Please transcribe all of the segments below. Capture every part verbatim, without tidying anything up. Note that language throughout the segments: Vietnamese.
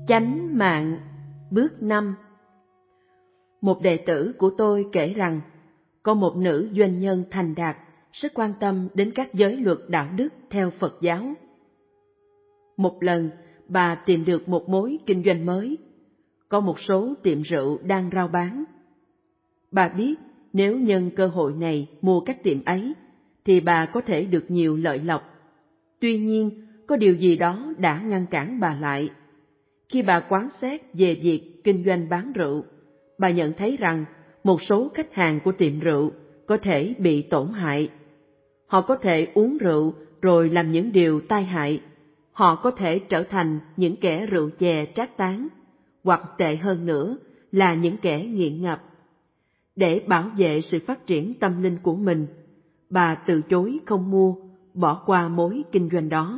Chánh mạng, bước năm. Một đệ tử của tôi kể rằng, có một nữ doanh nhân thành đạt, rất quan tâm đến các giới luật đạo đức theo Phật giáo. Một lần, bà tìm được một mối kinh doanh mới. Có một số tiệm rượu đang rao bán. Bà biết nếu nhân cơ hội này mua các tiệm ấy, thì bà có thể được nhiều lợi lộc. Tuy nhiên, có điều gì đó đã ngăn cản bà lại. Khi bà quan sát về việc kinh doanh bán rượu, bà nhận thấy rằng một số khách hàng của tiệm rượu có thể bị tổn hại. Họ có thể uống rượu rồi làm những điều tai hại. Họ có thể trở thành những kẻ rượu chè trác tán, hoặc tệ hơn nữa là những kẻ nghiện ngập. Để bảo vệ sự phát triển tâm linh của mình, bà từ chối không mua, bỏ qua mối kinh doanh đó.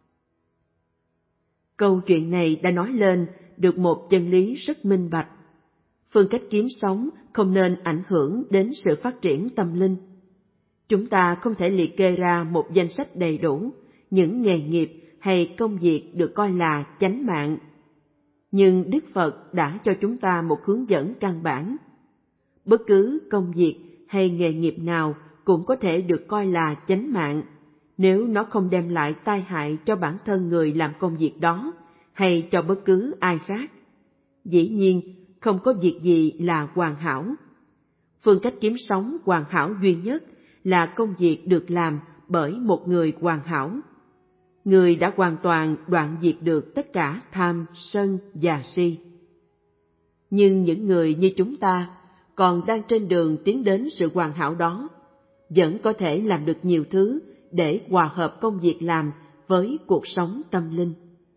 Câu chuyện này đã nói lên được một chân lý rất minh bạch. Phương cách kiếm sống không nên ảnh hưởng đến sự phát triển tâm linh. Chúng ta không thể liệt kê ra một danh sách đầy đủ những nghề nghiệp hay công việc được coi là chánh mạng. Nhưng Đức Phật đã cho chúng ta một hướng dẫn căn bản. Bất cứ công việc hay nghề nghiệp nào cũng có thể được coi là chánh mạng, nếu nó không đem lại tai hại cho bản thân người làm công việc đó hay cho bất cứ ai khác. Dĩ nhiên, không có việc gì là hoàn hảo. Phương cách kiếm sống hoàn hảo duy nhất là công việc được làm bởi một người hoàn hảo. Người đã hoàn toàn đoạn diệt được tất cả tham, sân và si. Nhưng những người như chúng ta còn đang trên đường tiến đến sự hoàn hảo đó, vẫn có thể làm được nhiều thứ để hòa hợp công việc làm với cuộc sống tâm linh.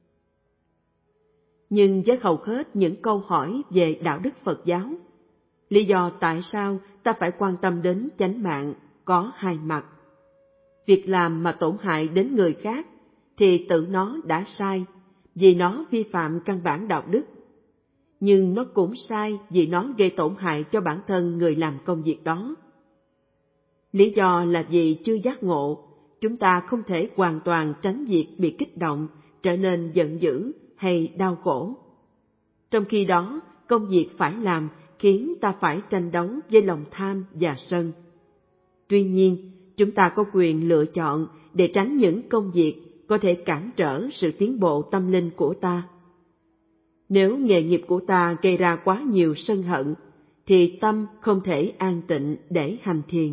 Nhưng với hầu hết những câu hỏi về đạo đức Phật giáo, lý do tại sao ta phải quan tâm đến chánh mạng có hai mặt. Việc làm mà tổn hại đến người khác thì tự nó đã sai, vì nó vi phạm căn bản đạo đức. Nhưng nó cũng sai vì nó gây tổn hại cho bản thân người làm công việc đó. Lý do là vì chưa giác ngộ, chúng ta không thể hoàn toàn tránh việc bị kích động, trở nên giận dữ hay đau khổ. Trong khi đó, công việc phải làm khiến ta phải tranh đấu với lòng tham và sân. Tuy nhiên, chúng ta có quyền lựa chọn để tránh những công việc có thể cản trở sự tiến bộ tâm linh của ta. Nếu nghề nghiệp của ta gây ra quá nhiều sân hận, thì tâm không thể an tịnh để hành thiền.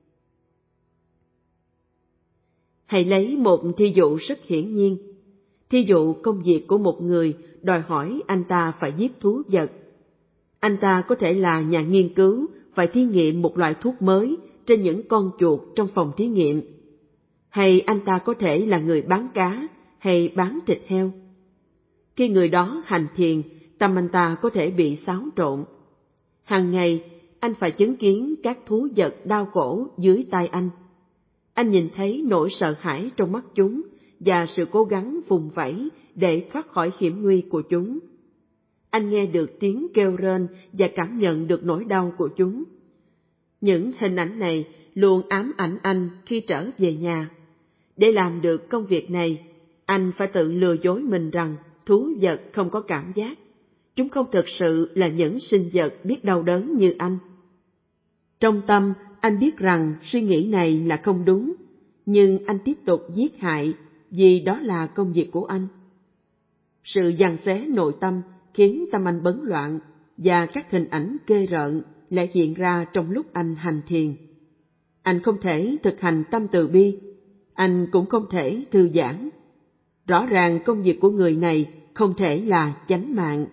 Hãy lấy một thí dụ rất hiển nhiên. Thí dụ công việc của một người đòi hỏi anh ta phải giết thú vật. Anh ta có thể là nhà nghiên cứu phải thí nghiệm một loại thuốc mới trên những con chuột trong phòng thí nghiệm. Hay anh ta có thể là người bán cá hay bán thịt heo. Khi người đó hành thiền, tâm anh ta có thể bị xáo trộn. Hàng ngày, anh phải chứng kiến các thú vật đau khổ dưới tay anh. Anh nhìn thấy nỗi sợ hãi trong mắt chúng và sự cố gắng vùng vẫy để thoát khỏi hiểm nguy của chúng. Anh nghe được tiếng kêu rên và cảm nhận được nỗi đau của chúng. Những hình ảnh này luôn ám ảnh anh khi trở về nhà. Để làm được công việc này, anh phải tự lừa dối mình rằng thú vật không có cảm giác. Chúng không thực sự là những sinh vật biết đau đớn như anh. Trong tâm, anh biết rằng suy nghĩ này là không đúng, nhưng anh tiếp tục giết hại vì đó là công việc của anh. Sự giằng xé nội tâm khiến tâm anh bấn loạn và các hình ảnh ghê rợn lại hiện ra trong lúc anh hành thiền. Anh không thể thực hành tâm từ bi, anh cũng không thể thư giãn. Rõ ràng công việc của người này không thể là chánh mạng.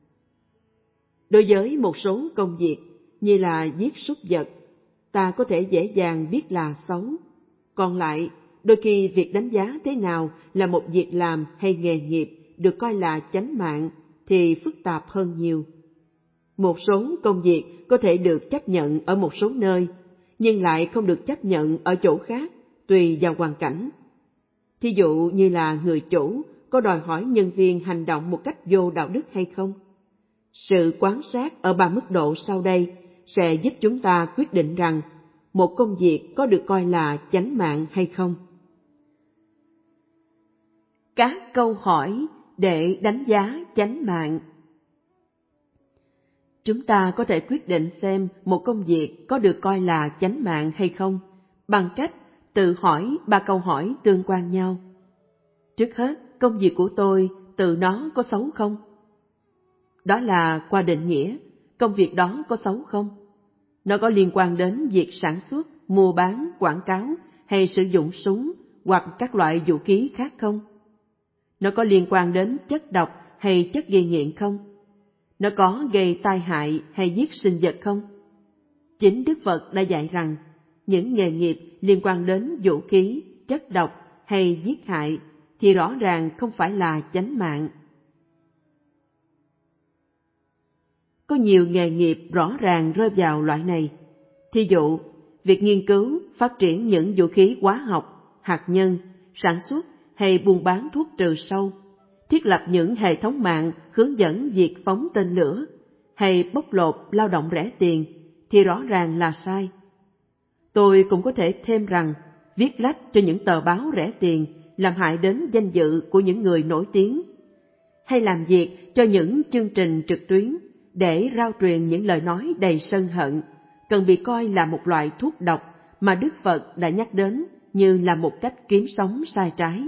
Đối với một số công việc như là giết súc vật, ta có thể dễ dàng biết là xấu. Còn lại, đôi khi việc đánh giá thế nào là một việc làm hay nghề nghiệp được coi là chánh mạng thì phức tạp hơn nhiều. Một số công việc có thể được chấp nhận ở một số nơi, nhưng lại không được chấp nhận ở chỗ khác, tùy vào hoàn cảnh. Thí dụ như là người chủ có đòi hỏi nhân viên hành động một cách vô đạo đức hay không? Sự quan sát ở ba mức độ sau đây sẽ giúp chúng ta quyết định rằng một công việc có được coi là chánh mạng hay không. Các câu hỏi để đánh giá chánh mạng. Chúng ta có thể quyết định xem một công việc có được coi là chánh mạng hay không bằng cách tự hỏi ba câu hỏi tương quan nhau. Trước hết, công việc của tôi tự nó có xấu không? Đó là qua định nghĩa, công việc đó có xấu không? Nó có liên quan đến việc sản xuất, mua bán, quảng cáo hay sử dụng súng hoặc các loại vũ khí khác không? Nó có liên quan đến chất độc hay chất gây nghiện không? Nó có gây tai hại hay giết sinh vật không? Chính Đức Phật đã dạy rằng, những nghề nghiệp liên quan đến vũ khí, chất độc hay giết hại thì rõ ràng không phải là chánh mạng. Có nhiều nghề nghiệp rõ ràng rơi vào loại này. Thí dụ, việc nghiên cứu, phát triển những vũ khí hóa học, hạt nhân, sản xuất hay buôn bán thuốc trừ sâu, thiết lập những hệ thống mạng hướng dẫn việc phóng tên lửa, hay bóc lột lao động rẻ tiền thì rõ ràng là sai. Tôi cũng có thể thêm rằng, viết lách cho những tờ báo rẻ tiền làm hại đến danh dự của những người nổi tiếng, hay làm việc cho những chương trình trực tuyến để rao truyền những lời nói đầy sân hận, cần bị coi là một loại thuốc độc mà Đức Phật đã nhắc đến như là một cách kiếm sống sai trái.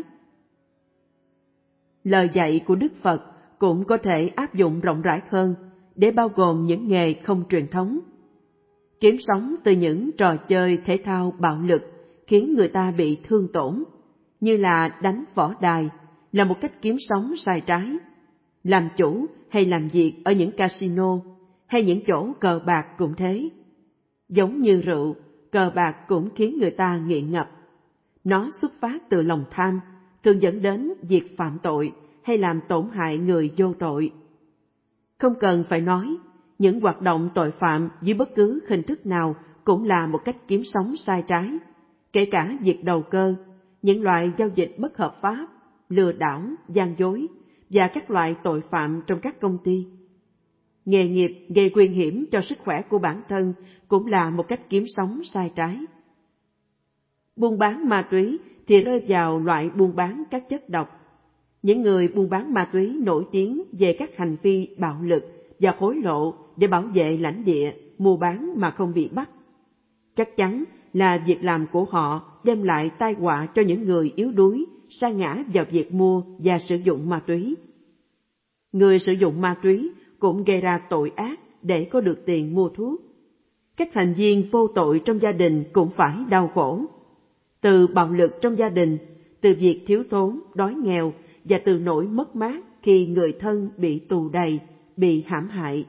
Lời dạy của Đức Phật cũng có thể áp dụng rộng rãi hơn để bao gồm những nghề không truyền thống. Kiếm sống từ những trò chơi thể thao bạo lực khiến người ta bị thương tổn, như là đánh võ đài, là một cách kiếm sống sai trái. Làm chủ hay làm việc ở những casino hay những chỗ cờ bạc cũng thế. Giống như rượu, cờ bạc cũng khiến người ta nghiện ngập. Nó xuất phát từ lòng tham, thường dẫn đến việc phạm tội hay làm tổn hại người vô tội. Không cần phải nói, những hoạt động tội phạm dưới bất cứ hình thức nào cũng là một cách kiếm sống sai trái, kể cả việc đầu cơ, những loại giao dịch bất hợp pháp, lừa đảo, gian dối và các loại tội phạm trong các công ty. Nghề nghiệp gây nguy hiểm cho sức khỏe của bản thân cũng là một cách kiếm sống sai trái. Buôn bán ma túy thì rơi vào loại buôn bán các chất độc. Những người buôn bán ma túy nổi tiếng về các hành vi bạo lực và hối lộ để bảo vệ lãnh địa, mua bán mà không bị bắt. Chắc chắn là việc làm của họ đem lại tai họa cho những người yếu đuối, sa ngã vào việc mua và sử dụng ma túy. Người sử dụng ma túy cũng gây ra tội ác để có được tiền mua thuốc. Các thành viên vô tội trong gia đình cũng phải đau khổ. Từ bạo lực trong gia đình, từ việc thiếu thốn, đói nghèo và từ nỗi mất mát khi người thân bị tù đày, bị hãm hại.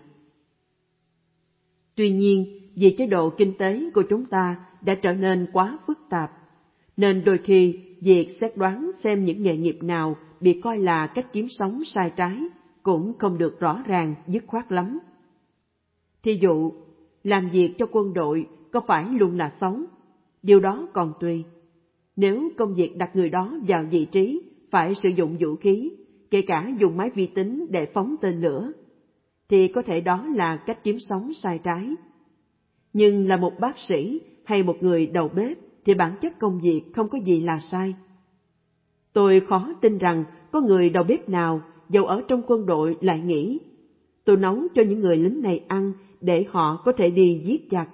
Tuy nhiên, vì chế độ kinh tế của chúng ta đã trở nên quá phức tạp, nên đôi khi việc xét đoán xem những nghề nghiệp nào bị coi là cách kiếm sống sai trái cũng không được rõ ràng, dứt khoát lắm. Thí dụ, làm việc cho quân đội có phải luôn là xấu? Điều đó còn tùy. Nếu công việc đặt người đó vào vị trí phải sử dụng vũ khí, kể cả dùng máy vi tính để phóng tên lửa, thì có thể đó là cách kiếm sống sai trái. Nhưng là một bác sĩ hay một người đầu bếp thì bản chất công việc không có gì là sai. Tôi khó tin rằng có người đầu bếp nào dầu ở trong quân đội lại nghĩ, tôi nấu cho những người lính này ăn để họ có thể đi giết giặc.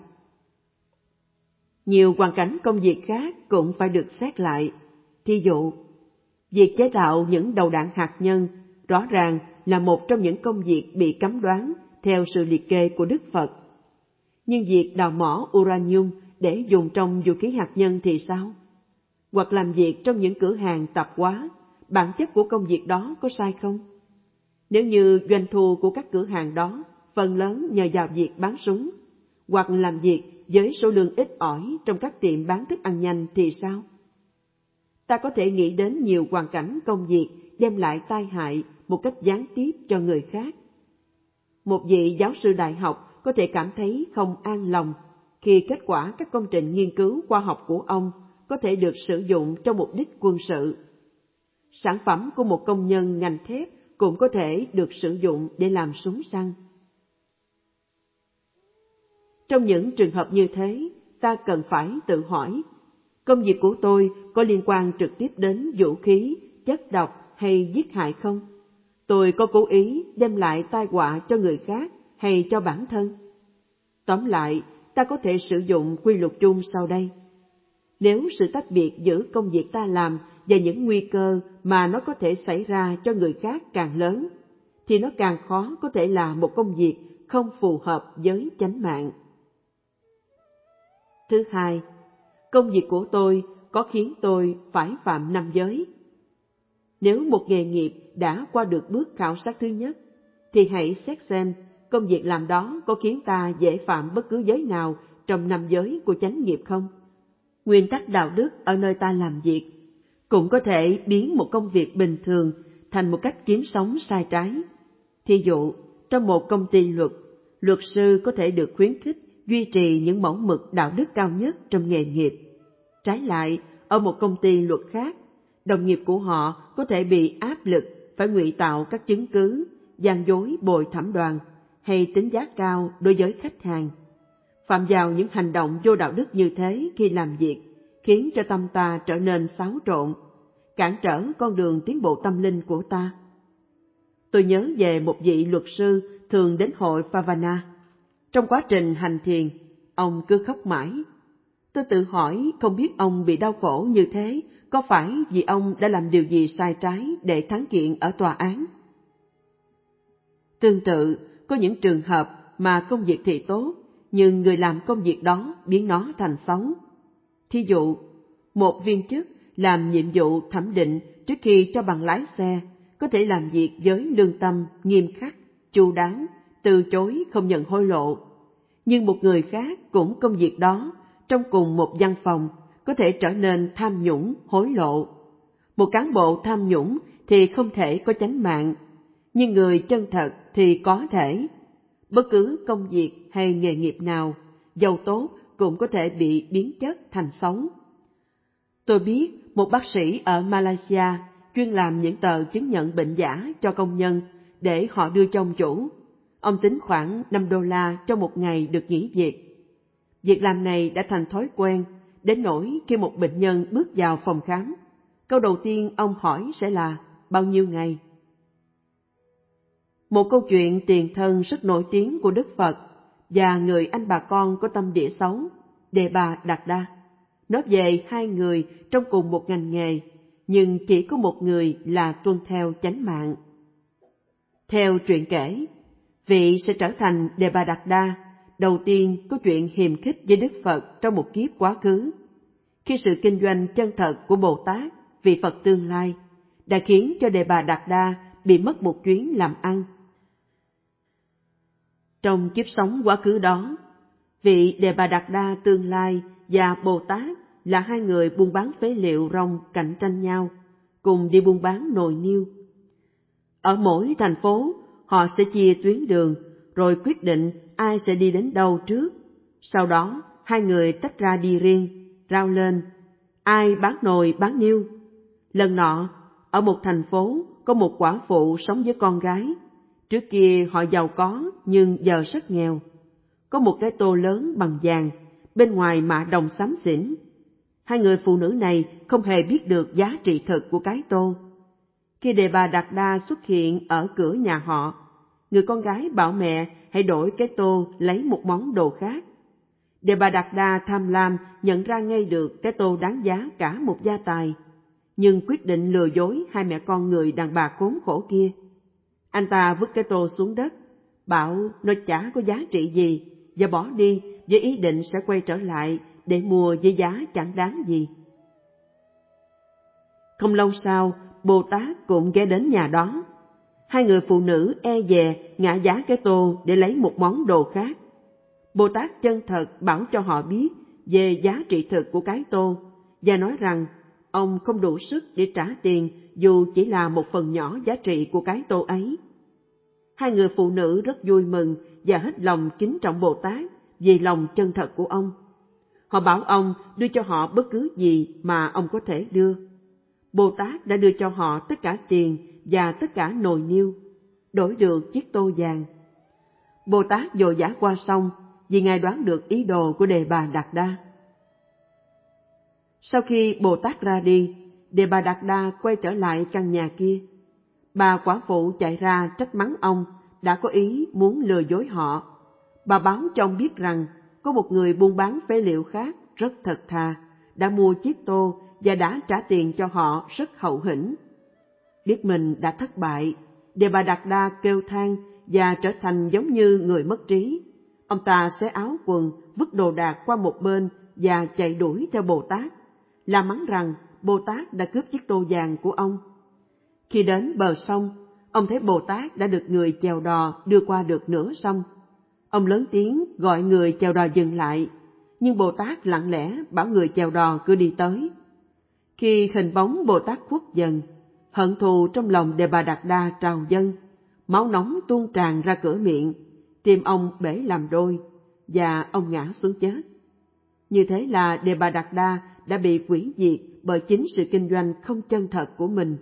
Nhiều hoàn cảnh công việc khác cũng phải được xét lại. Thí dụ, việc chế tạo những đầu đạn hạt nhân rõ ràng là một trong những công việc bị cấm đoán theo sự liệt kê của Đức Phật. Nhưng việc đào mỏ uranium để dùng trong vũ khí hạt nhân thì sao? Hoặc làm việc trong những cửa hàng tạp hóa, bản chất của công việc đó có sai không? Nếu như doanh thu của các cửa hàng đó phần lớn nhờ vào việc bán súng, hoặc làm việc với số lương ít ỏi trong các tiệm bán thức ăn nhanh thì sao? Ta có thể nghĩ đến nhiều hoàn cảnh công việc đem lại tai hại một cách gián tiếp cho người khác. Một vị giáo sư đại học có thể cảm thấy không an lòng khi kết quả các công trình nghiên cứu khoa học của ông có thể được sử dụng cho mục đích quân sự. Sản phẩm của một công nhân ngành thép cũng có thể được sử dụng để làm súng săn. Trong những trường hợp như thế, ta cần phải tự hỏi, công việc của tôi có liên quan trực tiếp đến vũ khí, chất độc hay giết hại không? tôi có cố ý đem lại tai họa cho người khác hay cho bản thân? Tóm lại, ta có thể sử dụng quy luật chung sau đây. Nếu sự tách biệt giữa công việc ta làm và những nguy cơ mà nó có thể xảy ra cho người khác càng lớn, thì nó càng khó có thể là một công việc không phù hợp với chánh mạng. Thứ hai, công việc của tôi có khiến tôi phải phạm năm giới? Nếu một nghề nghiệp đã qua được bước khảo sát thứ nhất, thì hãy xét xem công việc làm đó có khiến ta dễ phạm bất cứ giới nào trong năm giới của chánh nghiệp không. Nguyên tắc đạo đức ở nơi ta làm việc cũng có thể biến một công việc bình thường thành một cách kiếm sống sai trái. Thí dụ, trong một công ty luật, luật sư có thể được khuyến khích duy trì những mẫu mực đạo đức cao nhất trong nghề nghiệp. Trái lại, ở một công ty luật khác, đồng nghiệp của họ có thể bị áp lực phải ngụy tạo các chứng cứ, gian dối bồi thẩm đoàn hay tính giá cao đối với khách hàng. Phạm vào những hành động vô đạo đức như thế khi làm việc khiến cho tâm ta trở nên xáo trộn, cản trở con đường tiến bộ tâm linh của ta. Tôi nhớ về một vị luật sư thường đến hội Phavana. Trong quá trình hành thiền, ông cứ khóc mãi. Tôi tự hỏi không biết ông bị đau khổ như thế có phải vì ông đã làm điều gì sai trái để thắng kiện ở tòa án. Tương tự, có những trường hợp mà công việc thì tốt, nhưng người làm công việc đó biến nó thành xấu. Thí dụ, một viên chức làm nhiệm vụ thẩm định trước khi cho bằng lái xe có thể làm việc với lương tâm nghiêm khắc, chu đáo, từ chối không nhận hối lộ. Nhưng một người khác cũng công việc đó, trong cùng một văn phòng, có thể trở nên tham nhũng, hối lộ. Một cán bộ tham nhũng thì không thể có chánh mạng, nhưng người chân thật thì có thể. Bất cứ công việc hay nghề nghiệp nào, giàu tốt cũng có thể bị biến chất thành xấu. Tôi biết một bác sĩ ở Malaysia chuyên làm những tờ chứng nhận bệnh giả cho công nhân để họ đưa cho ông chủ. Ông tính khoảng năm đô la trong một ngày được nghỉ việc. Việc làm này đã thành thói quen, đến nỗi khi một bệnh nhân bước vào phòng khám, câu đầu tiên ông hỏi sẽ là bao nhiêu ngày. Một câu chuyện tiền thân rất nổi tiếng của Đức Phật và người anh bà con có tâm địa xấu, Đề Bà Đạt Đa, nói về hai người trong cùng một ngành nghề, nhưng chỉ có một người là tuân theo chánh mạng. Theo truyện kể, vị sẽ trở thành Đề Bà Đạt Đa đầu tiên có chuyện hiềm khích với Đức Phật trong một kiếp quá khứ, khi sự kinh doanh chân thật của Bồ Tát, vị Phật tương lai, đã khiến cho Đề Bà Đạt Đa bị mất một chuyến làm ăn. Trong kiếp sống quá khứ đó, vị Đề Bà Đạt Đa tương lai và Bồ Tát là hai người buôn bán phế liệu rong cạnh tranh nhau, cùng đi buôn bán nồi niêu. Ở mỗi thành phố, họ sẽ chia tuyến đường, rồi quyết định ai sẽ đi đến đâu trước. Sau đó, hai người tách ra đi riêng, rao lên, ai bán nồi bán niêu. Lần nọ, ở một thành phố có một quả phụ sống với con gái. Trước kia họ giàu có nhưng giờ rất nghèo. Có một cái tô lớn bằng vàng, bên ngoài mạ đồng xám xỉn. Hai người phụ nữ này không hề biết được giá trị thực của cái tô. Khi Đề Bà Đạt Đa xuất hiện ở cửa nhà họ, người con gái bảo mẹ hãy đổi cái tô lấy một món đồ khác. Đề Bà Đạt Đa tham lam nhận ra ngay được cái tô đáng giá cả một gia tài, nhưng quyết định lừa dối hai mẹ con người đàn bà khốn khổ kia. Anh ta vứt cái tô xuống đất, bảo nó chả có giá trị gì, và bỏ đi với ý định sẽ quay trở lại để mua với giá chẳng đáng gì. Không lâu sau, Bồ Tát cũng ghé đến nhà đó. Hai người phụ nữ e dè ngã giá cái tô để lấy một món đồ khác. Bồ Tát chân thật bảo cho họ biết về giá trị thực của cái tô, và nói rằng ông không đủ sức để trả tiền dù chỉ là một phần nhỏ giá trị của cái tô ấy. Hai người phụ nữ rất vui mừng và hết lòng kính trọng Bồ Tát vì lòng chân thật của ông. Họ bảo ông đưa cho họ bất cứ gì mà ông có thể đưa. Bồ Tát đã đưa cho họ tất cả tiền và tất cả nồi niêu, đổi được chiếc tô vàng. Bồ Tát vội vã qua sông vì Ngài đoán được ý đồ của Đề Bà Đạt Đa. Sau khi Bồ Tát ra đi, Đề Bà Đạt Đa quay trở lại căn nhà kia. Bà quả phụ chạy ra trách mắng ông đã có ý muốn lừa dối họ. Bà báo cho ông biết rằng có một người buôn bán phế liệu khác rất thật thà, đã mua chiếc tô và đã trả tiền cho họ rất hậu hĩnh. Biết mình đã thất bại, Devadatta kêu than và trở thành giống như người mất trí. Ông ta xé áo quần, vứt đồ đạc qua một bên và chạy đuổi theo Bồ Tát, la mắng rằng Bồ Tát đã cướp chiếc tô vàng của ông. Khi đến bờ sông, ông thấy Bồ Tát đã được người chèo đò đưa qua được nửa sông. Ông lớn tiếng gọi người chèo đò dừng lại, nhưng Bồ Tát lặng lẽ bảo người chèo đò cứ đi tới. Khi hình bóng Bồ Tát khuất dần, hận thù trong lòng Devadatta trào dâng, máu nóng tuôn tràn ra cửa miệng, tim ông bể làm đôi, và ông ngã xuống chết. Như thế là Devadatta đã bị hủy diệt bởi chính sự kinh doanh không chân thật của mình.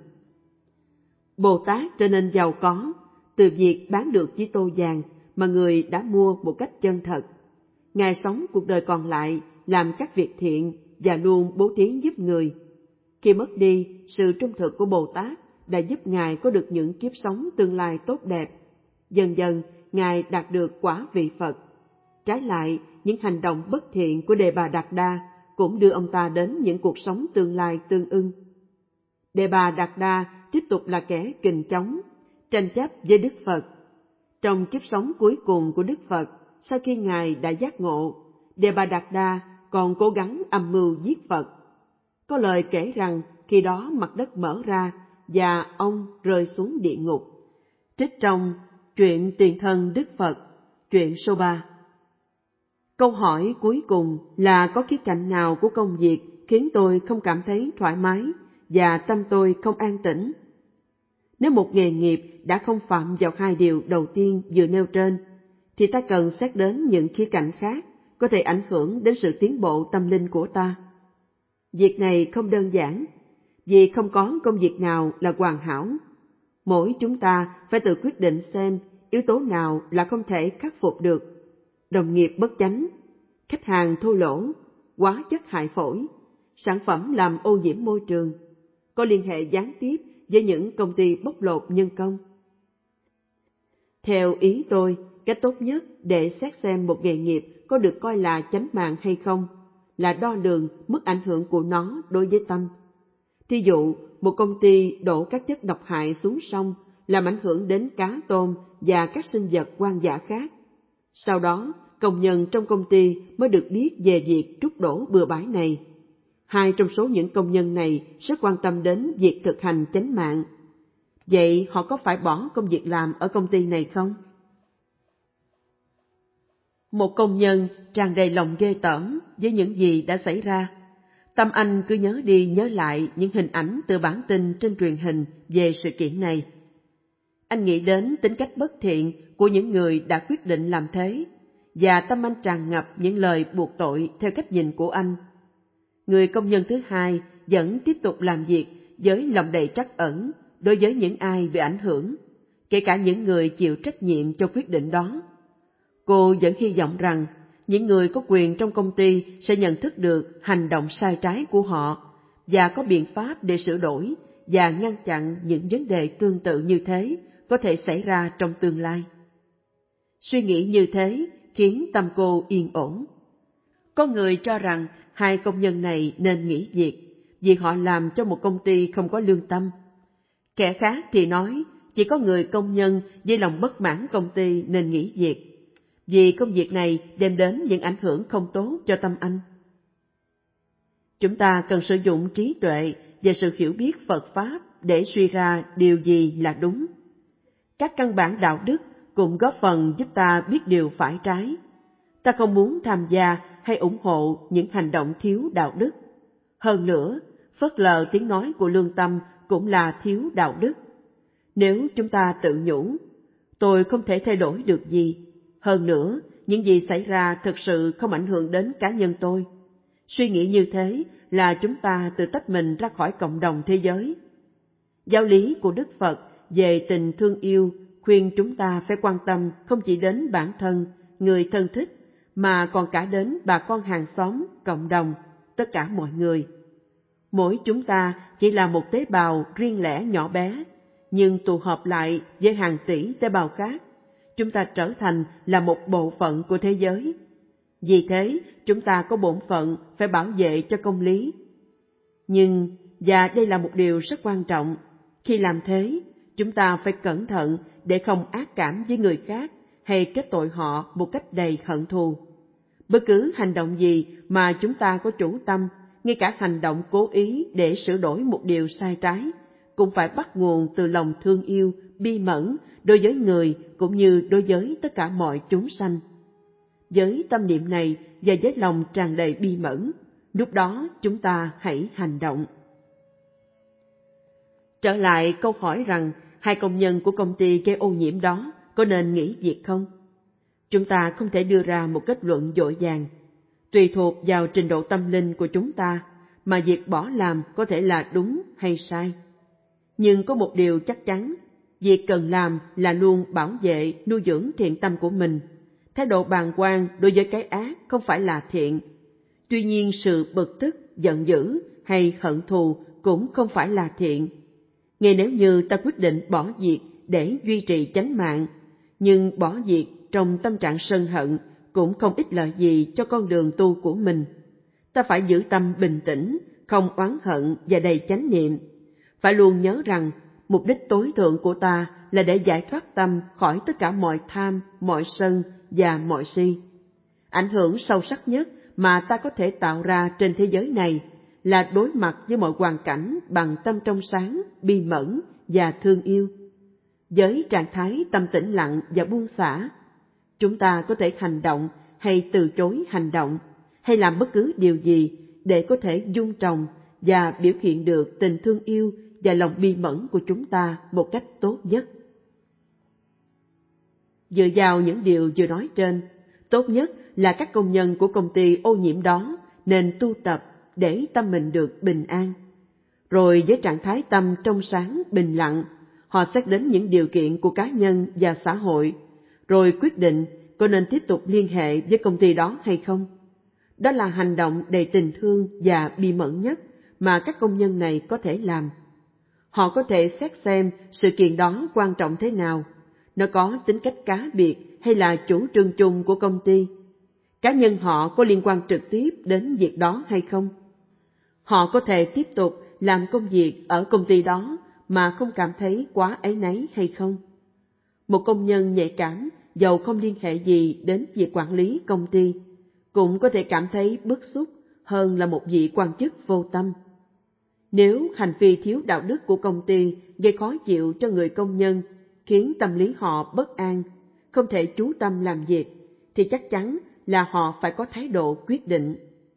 Bồ Tát trở nên giàu có từ việc bán được chiếc tô vàng mà người đã mua một cách chân thật. Ngài sống cuộc đời còn lại làm các việc thiện và luôn bố thí giúp người. Khi mất đi, sự trung thực của Bồ Tát đã giúp Ngài có được những kiếp sống tương lai tốt đẹp. Dần dần, Ngài đạt được quả vị Phật. Trái lại, những hành động bất thiện của Devadatta cũng đưa ông ta đến những cuộc sống tương lai tương ưng. Devadatta tiếp tục là kẻ kình chống, tranh chấp với Đức Phật. Trong kiếp sống cuối cùng của Đức Phật, sau khi Ngài đã giác ngộ, Devadatta còn cố gắng âm mưu giết Phật. Có lời kể rằng khi đó mặt đất mở ra và ông rơi xuống địa ngục. Trích trong Chuyện Tiền Thân Đức Phật, truyện số ba. Câu hỏi cuối cùng là có khía cạnh nào của công việc khiến tôi không cảm thấy thoải mái và tâm tôi không an tĩnh? Nếu một nghề nghiệp đã không phạm vào hai điều đầu tiên vừa nêu trên, thì ta cần xét đến những khía cạnh khác có thể ảnh hưởng đến sự tiến bộ tâm linh của ta. Việc này không đơn giản, vì không có công việc nào là hoàn hảo. Mỗi chúng ta phải tự quyết định xem yếu tố nào là không thể khắc phục được. Đồng nghiệp bất chánh, khách hàng thua lỗ, hóa chất hại phổi, sản phẩm làm ô nhiễm môi trường, có liên hệ gián tiếp với những công ty bóc lột nhân công. Theo ý tôi, cách tốt nhất để xét xem một nghề nghiệp có được coi là chánh mạng hay không là đo lường mức ảnh hưởng của nó đối với tâm. Thí dụ, một công ty đổ các chất độc hại xuống sông làm ảnh hưởng đến cá tôm và các sinh vật hoang dã khác. Sau đó, công nhân trong công ty mới được biết về việc trút đổ bừa bãi này. Hai trong số những công nhân này rất quan tâm đến việc thực hành chánh mạng. Vậy họ có phải bỏ công việc làm ở công ty này không? Một công nhân tràn đầy lòng ghê tởm với những gì đã xảy ra. Tâm anh cứ nhớ đi nhớ lại những hình ảnh từ bản tin trên truyền hình về sự kiện này. Anh nghĩ đến tính cách bất thiện của những người đã quyết định làm thế, và tâm anh tràn ngập những lời buộc tội theo cách nhìn của anh. Người công nhân thứ hai vẫn tiếp tục làm việc với lòng đầy trắc ẩn đối với những ai bị ảnh hưởng, kể cả những người chịu trách nhiệm cho quyết định đó. Cô vẫn hy vọng rằng những người có quyền trong công ty sẽ nhận thức được hành động sai trái của họ và có biện pháp để sửa đổi và ngăn chặn những vấn đề tương tự như thế có thể xảy ra trong tương lai. Suy nghĩ như thế khiến tâm cô yên ổn. Có người cho rằng hai công nhân này nên nghỉ việc vì họ làm cho một công ty không có lương tâm. Kẻ khác thì nói chỉ có người công nhân với lòng bất mãn công ty nên nghỉ việc, vì công việc này đem đến những ảnh hưởng không tốt cho tâm anh. Chúng ta cần sử dụng trí tuệ và sự hiểu biết Phật Pháp để suy ra điều gì là đúng. Các căn bản đạo đức cũng góp phần giúp ta biết điều phải trái. Ta không muốn tham gia hay ủng hộ những hành động thiếu đạo đức. Hơn nữa, phớt lờ tiếng nói của lương tâm cũng là thiếu đạo đức. Nếu chúng ta tự nhủ, tôi không thể thay đổi được gì, hơn nữa, những gì xảy ra thực sự không ảnh hưởng đến cá nhân tôi. Suy nghĩ như thế là chúng ta tự tách mình ra khỏi cộng đồng thế giới. Giáo lý của Đức Phật về tình thương yêu khuyên chúng ta phải quan tâm không chỉ đến bản thân, người thân thích, mà còn cả đến bà con hàng xóm, cộng đồng, tất cả mọi người. Mỗi chúng ta chỉ là một tế bào riêng lẻ nhỏ bé, nhưng tụ họp lại với hàng tỷ tế bào khác, chúng ta trở thành là một bộ phận của thế giới. Vì thế, chúng ta có bổn phận phải bảo vệ cho công lý. Nhưng, và đây là một điều rất quan trọng, khi làm thế, chúng ta phải cẩn thận để không ác cảm với người khác hay kết tội họ một cách đầy hận thù. Bất cứ hành động gì mà chúng ta có chủ tâm, ngay cả hành động cố ý để sửa đổi một điều sai trái, cũng phải bắt nguồn từ lòng thương yêu, bi mẫn đối với người cũng như đối với tất cả mọi chúng sanh. Với tâm niệm này và với lòng tràn đầy bi mẫn, lúc đó chúng ta hãy hành động. Trở lại câu hỏi rằng hai công nhân của công ty gây ô nhiễm đó có nên nghỉ việc không? Chúng ta không thể đưa ra một kết luận vội vàng. Tùy thuộc vào trình độ tâm linh của chúng ta mà việc bỏ làm có thể là đúng hay sai. Nhưng có một điều chắc chắn, việc cần làm là luôn bảo vệ, nuôi dưỡng thiện tâm của mình. Thái độ bàng quan đối với cái ác không phải là thiện. Tuy nhiên sự bực tức, giận dữ hay hận thù cũng không phải là thiện. Ngay nếu như ta quyết định bỏ việc để duy trì chánh mạng, nhưng bỏ việc trong tâm trạng sân hận cũng không ích lợi gì cho con đường tu của mình. Ta phải giữ tâm bình tĩnh, không oán hận và đầy chánh niệm. Phải luôn nhớ rằng mục đích tối thượng của ta là để giải thoát tâm khỏi tất cả mọi tham, mọi sân và mọi si. Ảnh hưởng sâu sắc nhất mà ta có thể tạo ra trên thế giới này là đối mặt với mọi hoàn cảnh bằng tâm trong sáng, bi mẫn và thương yêu. Với trạng thái tâm tĩnh lặng và buông xả, chúng ta có thể hành động hay từ chối hành động, hay làm bất cứ điều gì để có thể dung trồng và biểu hiện được tình thương yêu và lòng bi mẫn của chúng ta một cách tốt nhất. Dựa vào những điều vừa nói trên, tốt nhất là các công nhân của công ty ô nhiễm đó nên tu tập để tâm mình được bình an. Rồi với trạng thái tâm trong sáng, bình lặng, họ xét đến những điều kiện của cá nhân và xã hội, rồi quyết định có nên tiếp tục liên hệ với công ty đó hay không. Đó là hành động đầy tình thương và bi mẫn nhất mà các công nhân này có thể làm. Họ có thể xét xem sự kiện đó quan trọng thế nào, nó có tính cách cá biệt hay là chủ trương chung của công ty. Cá nhân họ có liên quan trực tiếp đến việc đó hay không? Họ có thể tiếp tục làm công việc ở công ty đó mà không cảm thấy quá áy náy hay không? Một công nhân nhạy cảm, dầu không liên hệ gì đến việc quản lý công ty, cũng có thể cảm thấy bức xúc hơn là một vị quan chức vô tâm. Nếu hành vi thiếu đạo đức của công ty gây khó chịu cho người công nhân, khiến tâm lý họ bất an, không thể chú tâm làm việc, thì chắc chắn là họ phải có thái độ quyết định.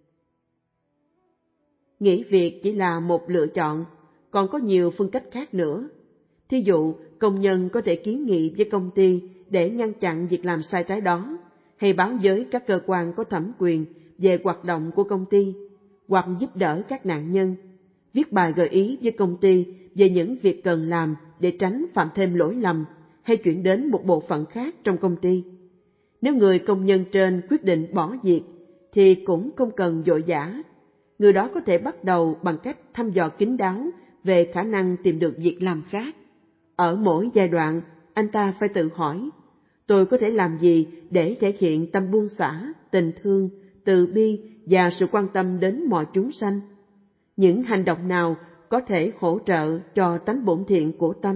Nghỉ việc chỉ là một lựa chọn, còn có nhiều phương cách khác nữa. Thí dụ, công nhân có thể kiến nghị với công ty để ngăn chặn việc làm sai trái đó, hay báo với các cơ quan có thẩm quyền về hoạt động của công ty, hoặc giúp đỡ các nạn nhân, viết bài gợi ý với công ty về những việc cần làm để tránh phạm thêm lỗi lầm, hay chuyển đến một bộ phận khác trong công ty. Nếu người công nhân trên quyết định bỏ việc, thì cũng không cần vội vã. Người đó có thể bắt đầu bằng cách thăm dò kín đáo về khả năng tìm được việc làm khác. Ở mỗi giai đoạn, anh ta phải tự hỏi, tôi có thể làm gì để thể hiện tâm buông xả, tình thương, từ bi và sự quan tâm đến mọi chúng sanh? Những hành động nào có thể hỗ trợ cho tánh bổn thiện của tâm?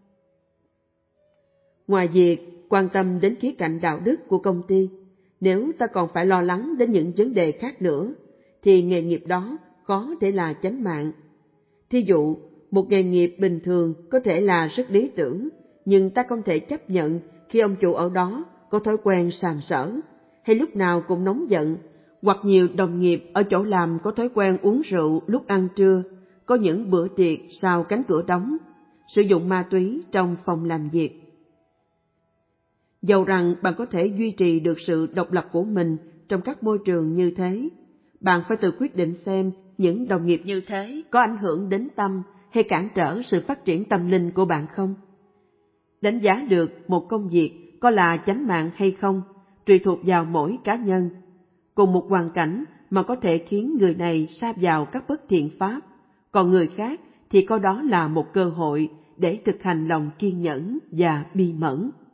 Ngoài việc quan tâm đến khía cạnh đạo đức của công ty, nếu ta còn phải lo lắng đến những vấn đề khác nữa, thì nghề nghiệp đó khó thể là chánh mạng. Thí dụ, một nghề nghiệp bình thường có thể là rất lý tưởng, nhưng ta không thể chấp nhận khi ông chủ ở đó có thói quen sàm sỡ, hay lúc nào cũng nóng giận, hoặc nhiều đồng nghiệp ở chỗ làm có thói quen uống rượu lúc ăn trưa, có những bữa tiệc sau cánh cửa đóng, sử dụng ma túy trong phòng làm việc. Dầu rằng bạn có thể duy trì được sự độc lập của mình trong các môi trường như thế, bạn phải tự quyết định xem những đồng nghiệp như thế có ảnh hưởng đến tâm hay cản trở sự phát triển tâm linh của bạn không. Đánh giá được một công việc có là chánh mạng hay không tùy thuộc vào mỗi cá nhân. Cùng một hoàn cảnh mà có thể khiến người này sa vào các bất thiện pháp, còn người khác thì coi đó là một cơ hội để thực hành lòng kiên nhẫn và bi mẫn.